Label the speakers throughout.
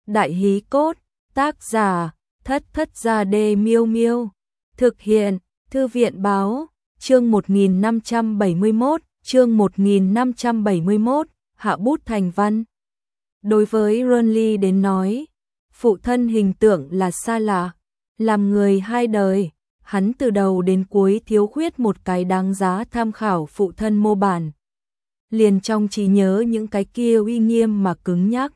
Speaker 1: Đại hí cốt, tác giả, Thất Thất Gia Đê Miêu Miêu. Thực hiện, Thư viện báo, chương 1571, hạ bút thành văn. Đối với Ronly đến nói, phụ thân hình tượng là xa lạ, làm người hai đời, hắn từ đầu đến cuối thiếu khuyết một cái đáng giá tham khảo phụ thân mô bản. Liền trong trí nhớ những cái kia uy nghiêm mà cứng nhắc,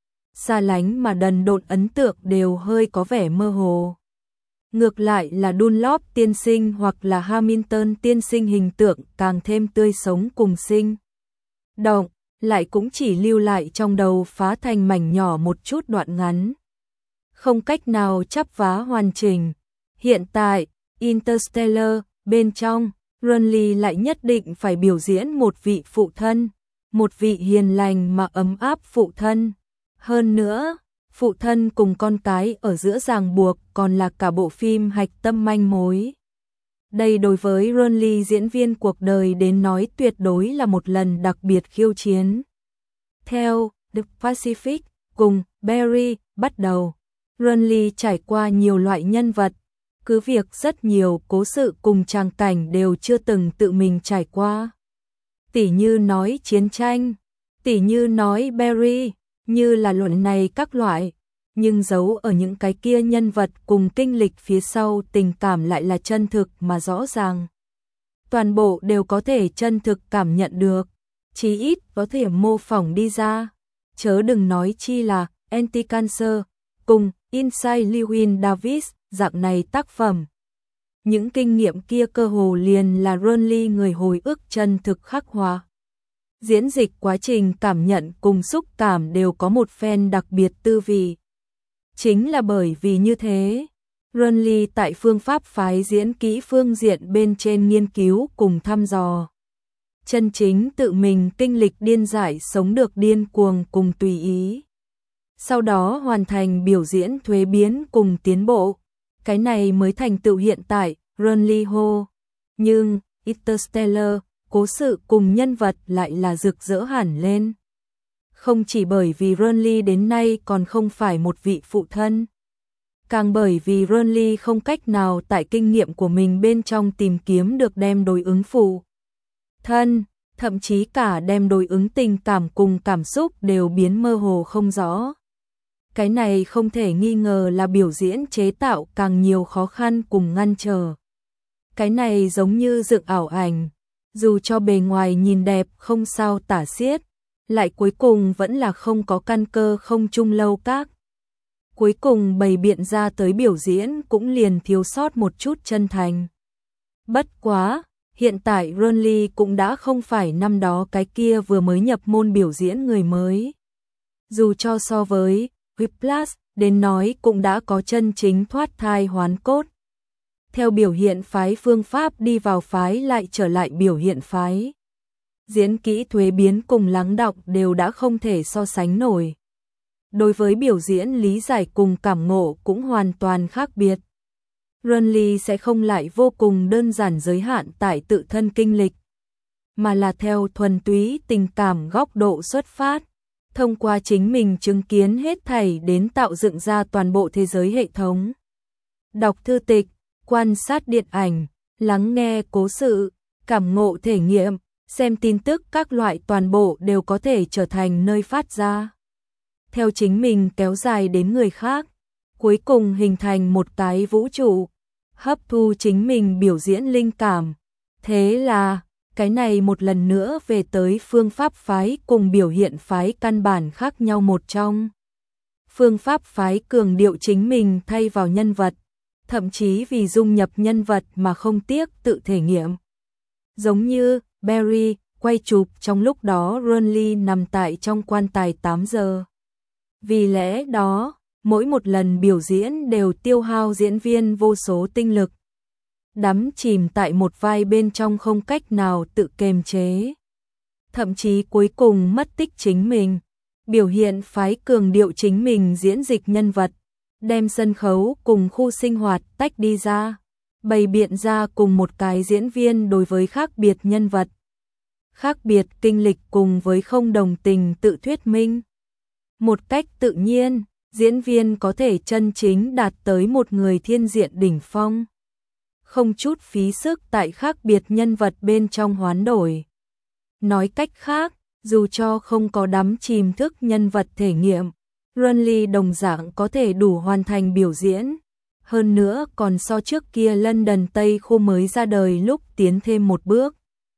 Speaker 1: xa lánh mà đần độn ấn tượng đều hơi có vẻ mơ hồ. Ngược lại là Dunlop tiên sinh hoặc là Hamilton tiên sinh hình tượng càng thêm tươi sống cùng sinh động, lại cũng chỉ lưu lại trong đầu phá thành mảnh nhỏ một chút đoạn ngắn, không cách nào chắp vá hoàn chỉnh. Hiện tại, Interstellar, bên trong, Ronly lại nhất định phải biểu diễn một vị phụ thân, một vị hiền lành mà ấm áp phụ thân. Hơn nữa, phụ thân cùng con cái ở giữa ràng buộc còn là cả bộ phim hạch tâm manh mối. Đây đối với Ronly diễn viên cuộc đời đến nói tuyệt đối là một lần đặc biệt khiêu chiến. Theo The Pacific cùng Barry bắt đầu, Ronly trải qua nhiều loại nhân vật, cứ việc rất nhiều cố sự cùng tràng cảnh đều chưa từng tự mình trải qua. Tỉ như nói chiến tranh, tỉ như nói Barry, như là luận này các loại, nhưng giấu ở những cái kia nhân vật cùng kinh lịch phía sau tình cảm lại là chân thực mà rõ ràng. Toàn bộ đều có thể chân thực cảm nhận được, chí ít có thể mô phỏng đi ra, chớ đừng nói chi là Anti-Cancer cùng Inside Llewyn Davis dạng này tác phẩm. Những kinh nghiệm kia cơ hồ liền là Ronly người hồi ức chân thực khắc họa. Diễn dịch quá trình cảm nhận cùng xúc cảm đều có một phen đặc biệt tư vị. Chính là bởi vì như thế, Ronly tại phương pháp phái diễn kỹ phương diện bên trên nghiên cứu cùng thăm dò. Chân chính tự mình kinh lịch điên dại sống được điên cuồng cùng tùy ý. Sau đó hoàn thành biểu diễn thuế biến cùng tiến bộ. Cái này mới thành tựu hiện tại, Ronly Ho. Nhưng, Interstellar, cố sự cùng nhân vật lại là rực rỡ hẳn lên. Không chỉ bởi vì Ronly đến nay còn không phải một vị phụ thân, càng bởi vì Ronly không cách nào tại kinh nghiệm của mình bên trong tìm kiếm được đem đối ứng phụ thân, thậm chí cả đem đối ứng tình cảm cùng cảm xúc đều biến mơ hồ không rõ. Cái này không thể nghi ngờ là biểu diễn chế tạo càng nhiều khó khăn cùng ngăn trở. Cái này giống như dựng ảo ảnh, dù cho bề ngoài nhìn đẹp không sao tả xiết, lại cuối cùng vẫn là không có căn cơ không chung lâu các. Cuối cùng bày biện ra tới biểu diễn cũng liền thiếu sót một chút chân thành. Bất quá, hiện tại Ronly cũng đã không phải năm đó cái kia vừa mới nhập môn biểu diễn người mới. Dù cho so với Whiplash đến nói cũng đã có chân chính thoát thai hoán cốt. Theo biểu hiện phái phương pháp đi vào phái lại trở lại biểu hiện phái. Diễn kỹ thuế biến cùng lắng đọng đều đã không thể so sánh nổi. Đối với biểu diễn lý giải cùng cảm ngộ cũng hoàn toàn khác biệt. Ronly sẽ không lại vô cùng đơn giản giới hạn tại tự thân kinh lịch, mà là theo thuần túy tình cảm góc độ xuất phát, thông qua chính mình chứng kiến hết thảy đến tạo dựng ra toàn bộ thế giới hệ thống. Đọc thư tịch, quan sát điện ảnh, lắng nghe cố sự, cảm ngộ thể nghiệm, xem tin tức các loại toàn bộ đều có thể trở thành nơi phát ra. Theo chính mình kéo dài đến người khác, cuối cùng hình thành một cái vũ trụ, hấp thu chính mình biểu diễn linh cảm. Thế là, cái này một lần nữa về tới phương pháp phái cùng biểu hiện phái căn bản khác nhau một trong. Phương pháp phái cường điệu chính mình thay vào nhân vật, thậm chí vì dung nhập nhân vật mà không tiếc tự thể nghiệm. Giống như Barry quay chụp trong lúc đó Ronly nằm tại trong quan tài 8 giờ. Vì lẽ đó, mỗi một lần biểu diễn đều tiêu hao diễn viên vô số tinh lực. Đắm chìm tại một vai bên trong không cách nào tự kiềm chế. Thậm chí cuối cùng mất tích chính mình. Biểu hiện phái cường điệu chính mình diễn dịch nhân vật, đem sân khấu cùng khu sinh hoạt tách đi ra, bày biện ra cùng một cái diễn viên đối với khác biệt nhân vật, khác biệt kinh lịch cùng với không đồng tình tự thuyết minh. Một cách tự nhiên, diễn viên có thể chân chính đạt tới một người thiên diện đỉnh phong. Không chút phí sức tại khác biệt nhân vật bên trong hoán đổi. Nói cách khác, dù cho không có đắm chìm thức nhân vật thể nghiệm, Renly đồng dạng có thể đủ hoàn thành biểu diễn. Hơn nữa còn so trước kia London Tây khu mới ra đời lúc tiến thêm một bước.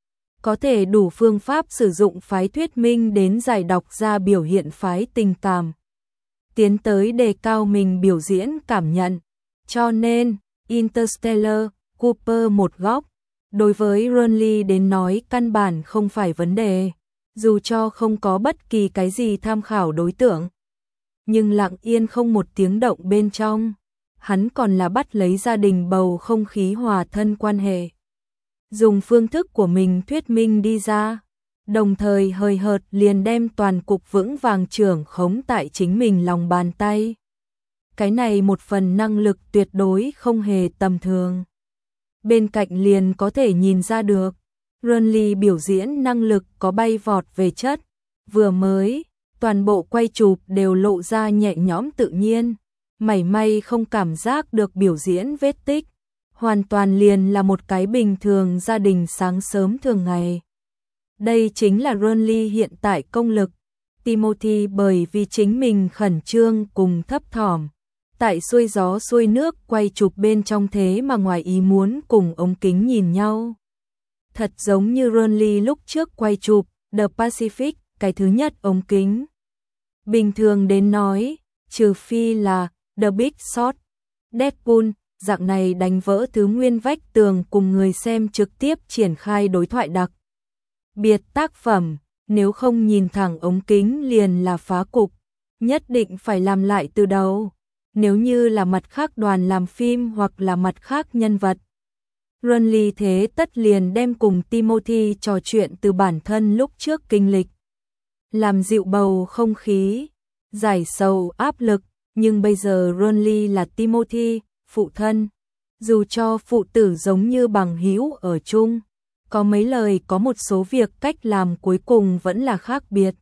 Speaker 1: Có thể đủ phương pháp sử dụng phái thuyết minh đến giải đọc ra biểu hiện phái tình cảm. Tiến tới đề cao mình biểu diễn cảm nhận. Cho nên, Interstellar, Cooper một góc, đối với Renly đến nói căn bản không phải vấn đề, dù cho không có bất kỳ cái gì tham khảo đối tượng. Nhưng lặng yên không một tiếng động bên trong, hắn còn là bắt lấy gia đình bầu không khí hòa thân quan hệ. Dùng phương thức của mình thuyết minh đi ra, đồng thời hời hợt liền đem toàn cục vững vàng trưởng khống tại chính mình lòng bàn tay. Cái này một phần năng lực tuyệt đối không hề tầm thường. Bên cạnh liền có thể nhìn ra được, Renly biểu diễn năng lực có bay vọt về chất, vừa mới, toàn bộ quay chụp đều lộ ra nhẹ nhõm tự nhiên, mảy may không cảm giác được biểu diễn vết tích, hoàn toàn liền là một cái bình thường gia đình sáng sớm thường ngày. Đây chính là Renly hiện tại công lực. Timothy bởi vì chính mình khẩn trương cùng thấp thỏm, tại xuôi gió xuôi nước quay chụp bên trong thế mà ngoài ý muốn cùng ống kính nhìn nhau. Thật giống như Renly lúc trước quay chụp The Pacific, cái thứ nhất ống kính. Bình thường đến nói, trừ phi là The Big Short, Deadpool, dạng này đánh vỡ thứ nguyên vách tường cùng người xem trực tiếp triển khai đối thoại đặc biệt tác phẩm, nếu không nhìn thẳng ống kính liền là phá cục, nhất định phải làm lại từ đầu. Nếu như là mặt khác đoàn làm phim hoặc là mặt khác nhân vật, Renly thế tất liền đem cùng Timothy trò chuyện từ bản thân lúc trước kinh lịch, làm dịu bầu không khí, giải sầu áp lực, nhưng bây giờ Renly là Timothy, phụ thân, dù cho phụ tử giống như bằng hữu ở chung, có mấy lời có một số việc cách làm cuối cùng vẫn là khác biệt.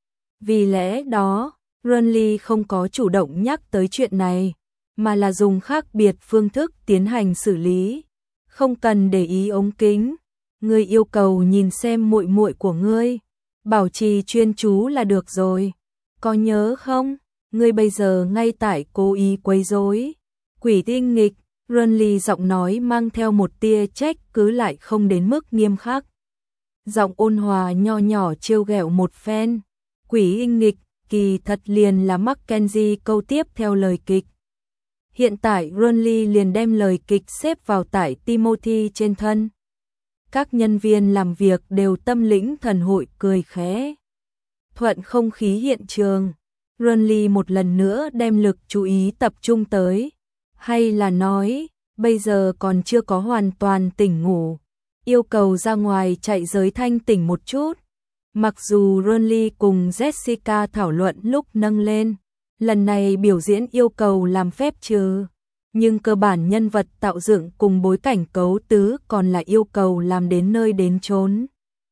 Speaker 1: Vì lẽ đó, Renly không có chủ động nhắc tới chuyện này, mà là dùng khác biệt phương thức tiến hành xử lý. Không cần để ý ống kính, ngươi yêu cầu nhìn xem muội muội của ngươi, bảo trì chuyên chú là được rồi. Có nhớ không? Ngươi bây giờ ngay tại cố ý quấy rối. Quỷ tinh nghịch, Renly giọng nói mang theo một tia trách cứ lại không đến mức nghiêm khắc. Giọng ôn hòa nho nhỏ trêu ghẹo một phen. Quỷ tinh nghịch, kỳ thật liền là Mackenzie câu tiếp theo lời kịch. Hiện tại Renly liền đem lời kịch xếp vào tại Timothy trên thân. Các nhân viên làm việc đều tâm lĩnh thần hội cười khẽ. Thuận không khí hiện trường, Renly một lần nữa đem lực chú ý tập trung tới. Hay là nói, bây giờ còn chưa có hoàn toàn tỉnh ngủ, yêu cầu ra ngoài chạy giới thanh tỉnh một chút. Mặc dù Renly cùng Jessica thảo luận lúc nâng lên, lần này biểu diễn yêu cầu làm phép trừ, nhưng cơ bản nhân vật tạo dựng cùng bối cảnh cấu tứ còn là yêu cầu làm đến nơi đến chốn.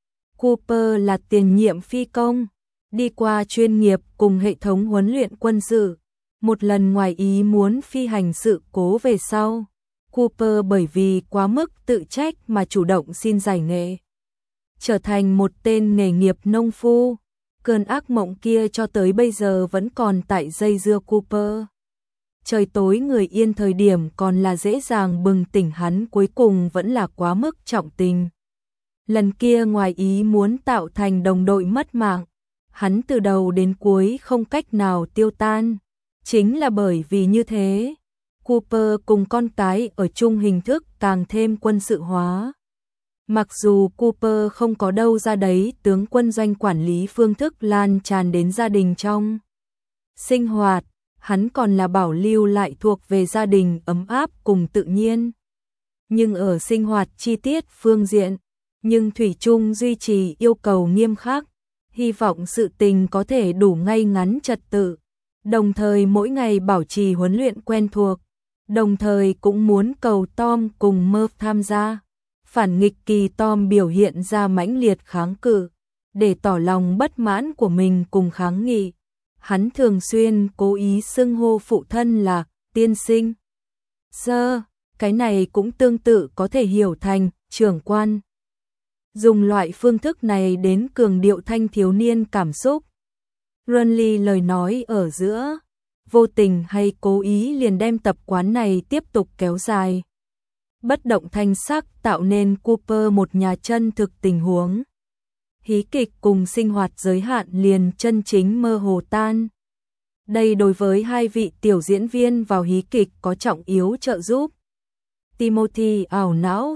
Speaker 1: Cooper là tiền nhiệm phi công, đi qua chuyên nghiệp cùng hệ thống huấn luyện quân sự, một lần ngoài ý muốn phi hành sự cố về sau. Cooper bởi vì quá mức tự trách mà chủ động xin giải nghệ, trở thành một tên nghề nghiệp nông phu. Cơn ác mộng kia cho tới bây giờ vẫn còn tại dây dưa Cooper. Trời tối người yên thời điểm còn là dễ dàng bừng tỉnh hắn, cuối cùng vẫn là quá mức trọng tình. Lần kia ngoài ý muốn tạo thành đồng đội mất mạng, hắn từ đầu đến cuối không cách nào tiêu tan. Chính là bởi vì như thế, Cooper cùng con cái ở chung hình thức càng thêm quân sự hóa. Mặc dù Cooper không có đâu ra đấy tướng quân doanh quản lý phương thức lan tràn đến gia đình trong sinh hoạt, hắn còn là bảo lưu lại thuộc về gia đình ấm áp cùng tự nhiên. Nhưng ở sinh hoạt chi tiết phương diện, nhưng thủy chung duy trì yêu cầu nghiêm khắc, hy vọng sự tình có thể đủ ngay ngắn trật tự, đồng thời mỗi ngày bảo trì huấn luyện quen thuộc, đồng thời cũng muốn cầu Tom cùng Murph tham gia. Phản nghịch kỳ Tom biểu hiện ra mãnh liệt kháng cự, để tỏ lòng bất mãn của mình cùng kháng nghị. hắn thường xuyên cố ý xưng hô phụ thân là tiên sinh. Sir, cái này cũng tương tự có thể hiểu thành trưởng quan. Dùng loại phương thức này đến cường điệu thanh thiếu niên cảm xúc. Renly lời nói ở giữa, vô tình hay cố ý liền đem tập quán này tiếp tục kéo dài. Bất động thanh sắc tạo nên Cooper một nhà chân thực tình huống. Hí kịch cùng sinh hoạt giới hạn liền chân chính mơ hồ tan. Đây đối với hai vị tiểu diễn viên vào hí kịch có trọng yếu trợ giúp. Timothy ảo não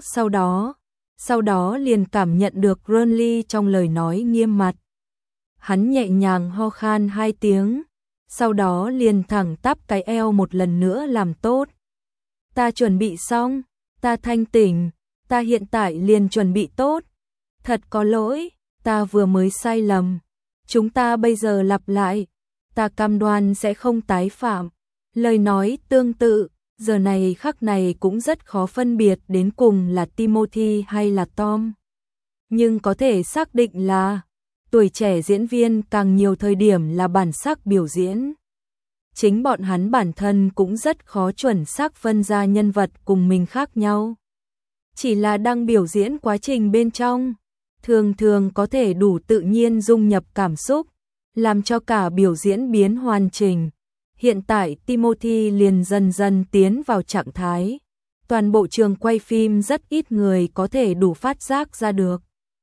Speaker 1: sau đó liền cảm nhận được Renly trong lời nói nghiêm mặt. Hắn nhẹ nhàng ho khan 2 tiếng, sau đó liền thẳng tắp cái eo một lần nữa làm tốt. Ta chuẩn bị xong, ta thanh tỉnh, ta hiện tại liền chuẩn bị tốt. Thật có lỗi, ta vừa mới sai lầm. Chúng ta bây giờ lặp lại, ta cam đoan sẽ không tái phạm. Lời nói tương tự, giờ này khắc này cũng rất khó phân biệt đến cùng là Timothy hay là Tom. Nhưng có thể xác định là tuổi trẻ diễn viên càng nhiều thời điểm là bản sắc biểu diễn. Chính bọn hắn bản thân cũng rất khó chuẩn xác phân ra nhân vật cùng mình khác nhau. Chỉ là đang biểu diễn quá trình bên trong, thường thường có thể đủ tự nhiên dung nhập cảm xúc, làm cho cả biểu diễn biến hoàn chỉnh. Hiện tại Timothy liền dần dần tiến vào trạng thái. Toàn bộ trường quay phim rất ít người có thể đủ phát giác ra được.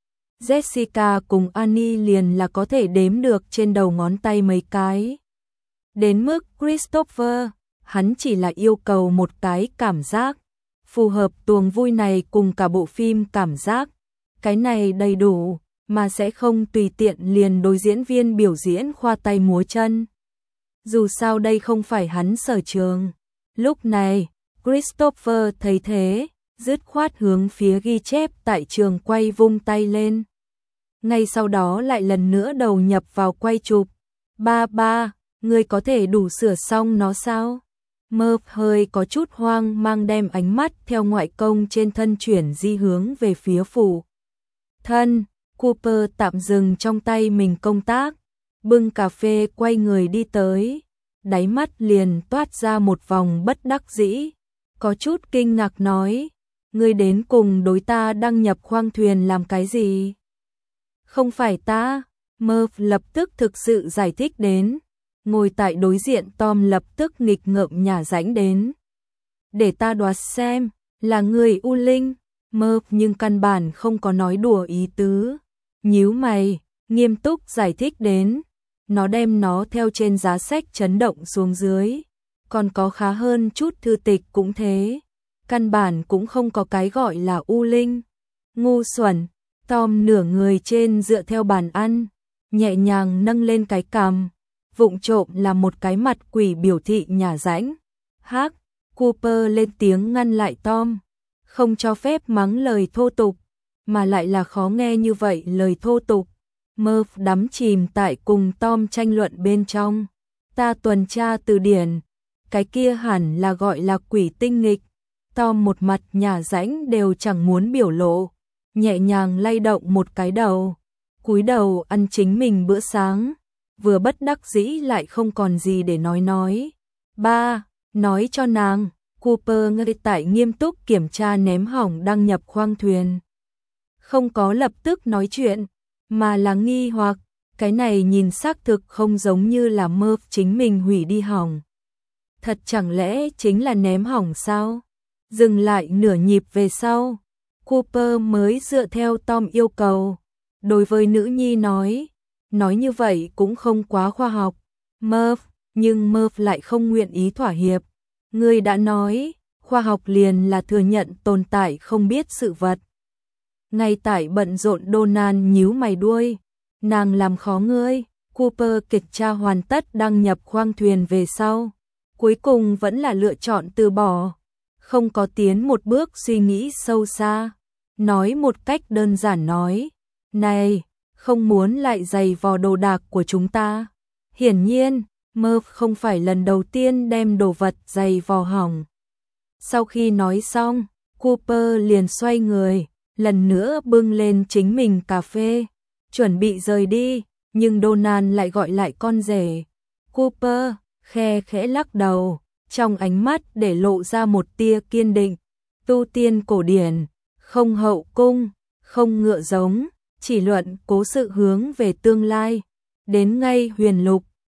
Speaker 1: Jessica cùng Annie liền là có thể đếm được trên đầu ngón tay mấy cái. Đến mức Christopher, hắn chỉ là yêu cầu một cái cảm giác, phù hợp tuồng vui này cùng cả bộ phim cảm giác. Cái này đầy đủ, mà sẽ không tùy tiện liền đối diễn viên biểu diễn khoa tay múa chân. Dù sao đây không phải hắn sở trường. Lúc này, Christopher thấy thế, dứt khoát hướng phía ghi chép tại trường quay vung tay lên. Ngay sau đó lại lần nữa đầu nhập vào quay chụp. Ba, ngươi có thể đủ sửa xong nó sao? Murph hơi có chút hoang mang đem ánh mắt theo ngoại công trên thân chuyển di hướng về phía phụ thân. Cooper tạm dừng trong tay mình công tác, bưng cà phê quay người đi tới, đáy mắt liền toát ra một vòng bất đắc dĩ, có chút kinh ngạc nói, ngươi đến cùng đối ta đăng nhập khoang thuyền làm cái gì? Không phải ta, Murph lập tức thực sự giải thích đến, ngồi tại đối diện Tom lập tức nghịch ngợm nhả rãnh đến. Để ta đoán xem, là người U Linh, Murph nhưng căn bản không có nói đùa ý tứ. Nhíu mày, nghiêm túc giải thích đến, nó đem nó theo trên giá sách chấn động xuống dưới, còn có khá hơn chút thư tịch cũng thế, căn bản cũng không có cái gọi là U Linh. Ngu xuẩn, Tom nửa người trên dựa theo bàn ăn, nhẹ nhàng nâng lên cái cằm, vụng trộm là một cái mặt quỷ biểu thị nhả rãnh. Hắc, Cooper lên tiếng ngăn lại Tom, không cho phép mắng lời thô tục, mà lại là khó nghe như vậy lời thô tục. Murph đắm chìm tại cùng Tom tranh luận bên trong. Ta tuần tra từ điển, cái kia hẳn là gọi là quỷ tinh nghịch. Tom một mặt nhả rãnh đều chẳng muốn biểu lộ, nhẹ nhàng lay động một cái đầu, cúi đầu ăn chính mình bữa sáng, vừa bất đắc dĩ lại không còn gì để nói. Ba, nói cho nàng. Cooper ngay tại nghiêm túc kiểm tra ném hỏng đăng nhập khoang thuyền. Không có lập tức nói chuyện, mà là nghi hoặc, cái này nhìn xác thực không giống như là Murph chính mình hủy đi hỏng. Thật chẳng lẽ chính là ném hỏng sao? Dừng lại nửa nhịp về sau, Cooper mới dựa theo Tom yêu cầu. Đối với nữ nhi nói như vậy cũng không quá khoa học. Nhưng Murph lại không nguyện ý thỏa hiệp. Ngươi đã nói, khoa học liền là thừa nhận tồn tại không biết sự vật. Ngay tại bận rộn Donald nhíu mày đuôi, nàng làm khó ngươi. Cooper kiểm tra hoàn tất đăng nhập khoang thuyền về sau, cuối cùng vẫn là lựa chọn từ bỏ, không có tiến một bước suy nghĩ sâu xa, nói một cách đơn giản nói, này, không muốn lại giày vò đồ đạc của chúng ta. Hiển nhiên, Murph không phải lần đầu tiên đem đồ vật giày vò hỏng. Sau khi nói xong, Cooper liền xoay người, lần nữa bưng lên chính mình cà phê, chuẩn bị rời đi, nhưng Donald lại gọi lại con rể. Cooper khe khẽ lắc đầu, trong ánh mắt để lộ ra một tia kiên định. Tu tiên cổ điển, không hậu cung, không ngựa giống, chỉ luận cố sự hướng về tương lai. Đến ngay huyền lục,